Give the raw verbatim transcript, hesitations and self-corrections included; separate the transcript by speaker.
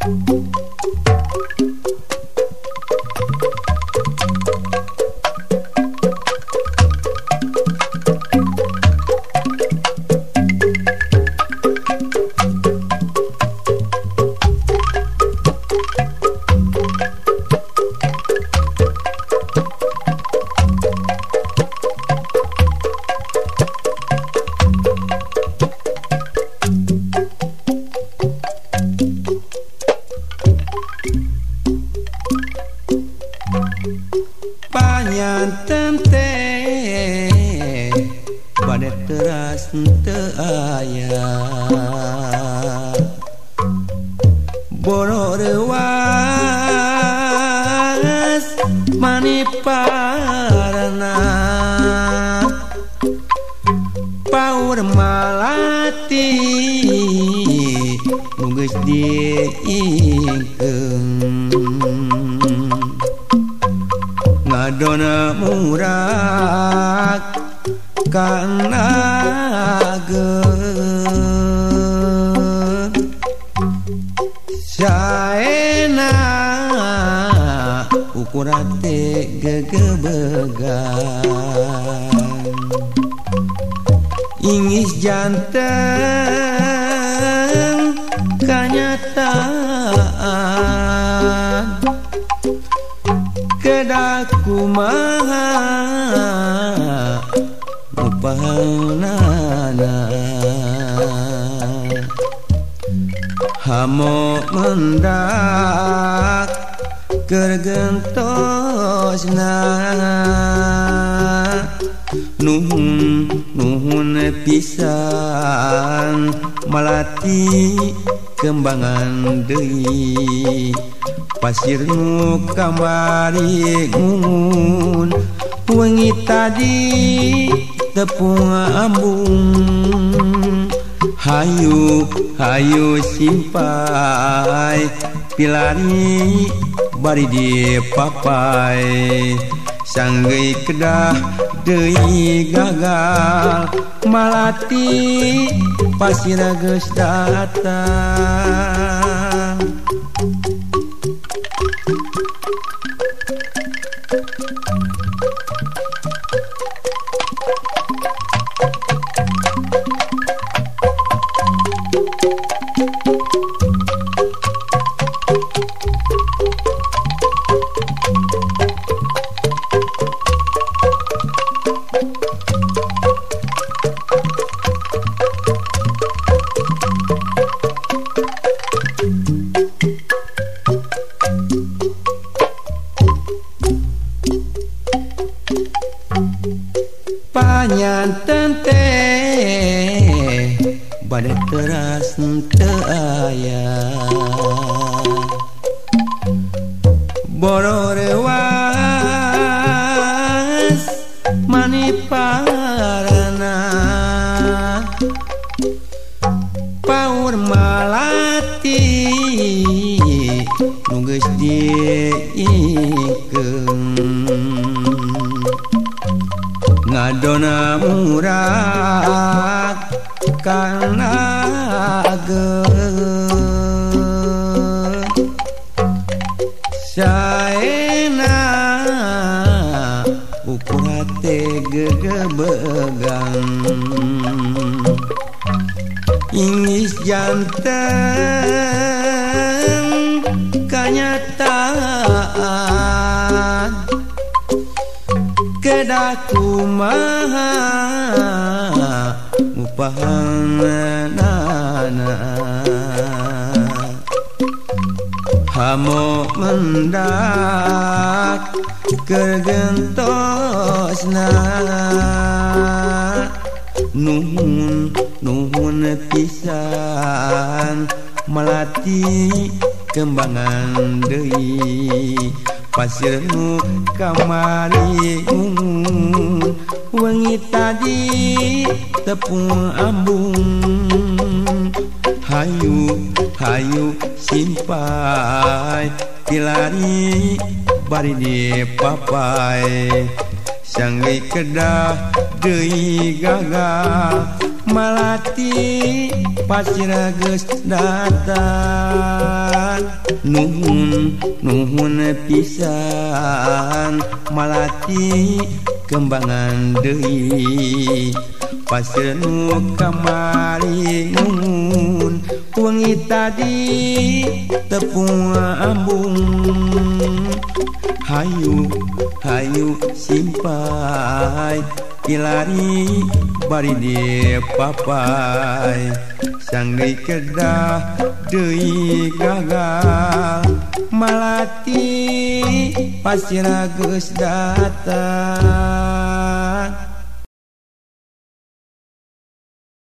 Speaker 1: Panyanten teh bade teras teu aya boro reuas maniparna paur malati nu geus diingkeun ngadona murak kana geun saena ukuran teh gegebegan ingis janten kanyataan kedah kumaha mupahanana hamo mendak kergentosna nuhun nuhun pisan malati kembangan deui pasir nu kamari ngun wengi tadi tepung ambung hayu hayu simpai pilari bari di papai sanggei kedah deui gagal malati pasir geus datang panyanten teh bade teras teu aya boro reuas maniparna paur malati nu geus diingkeun ngadona murak kana geun saena ukuran teh gegebegan ingis janten kanyataan kedah kumaha mupahanana hamo mendak kergentosna nuhun nuhun pisan melati kembangan deui pasir nu kamari wengi tadi tepung ambung hayu hayu simpai pilari bari di papai sanggeui kedah deui gagal malati pasirna geus datang nuhun nuhun pisan malati kembangan deui pasir nu kamari nuhun wengi tadi tepung ambung hayu hayu simpai kilari bari di papai sanggeui kedah deui gagal malati pasirna geus datang.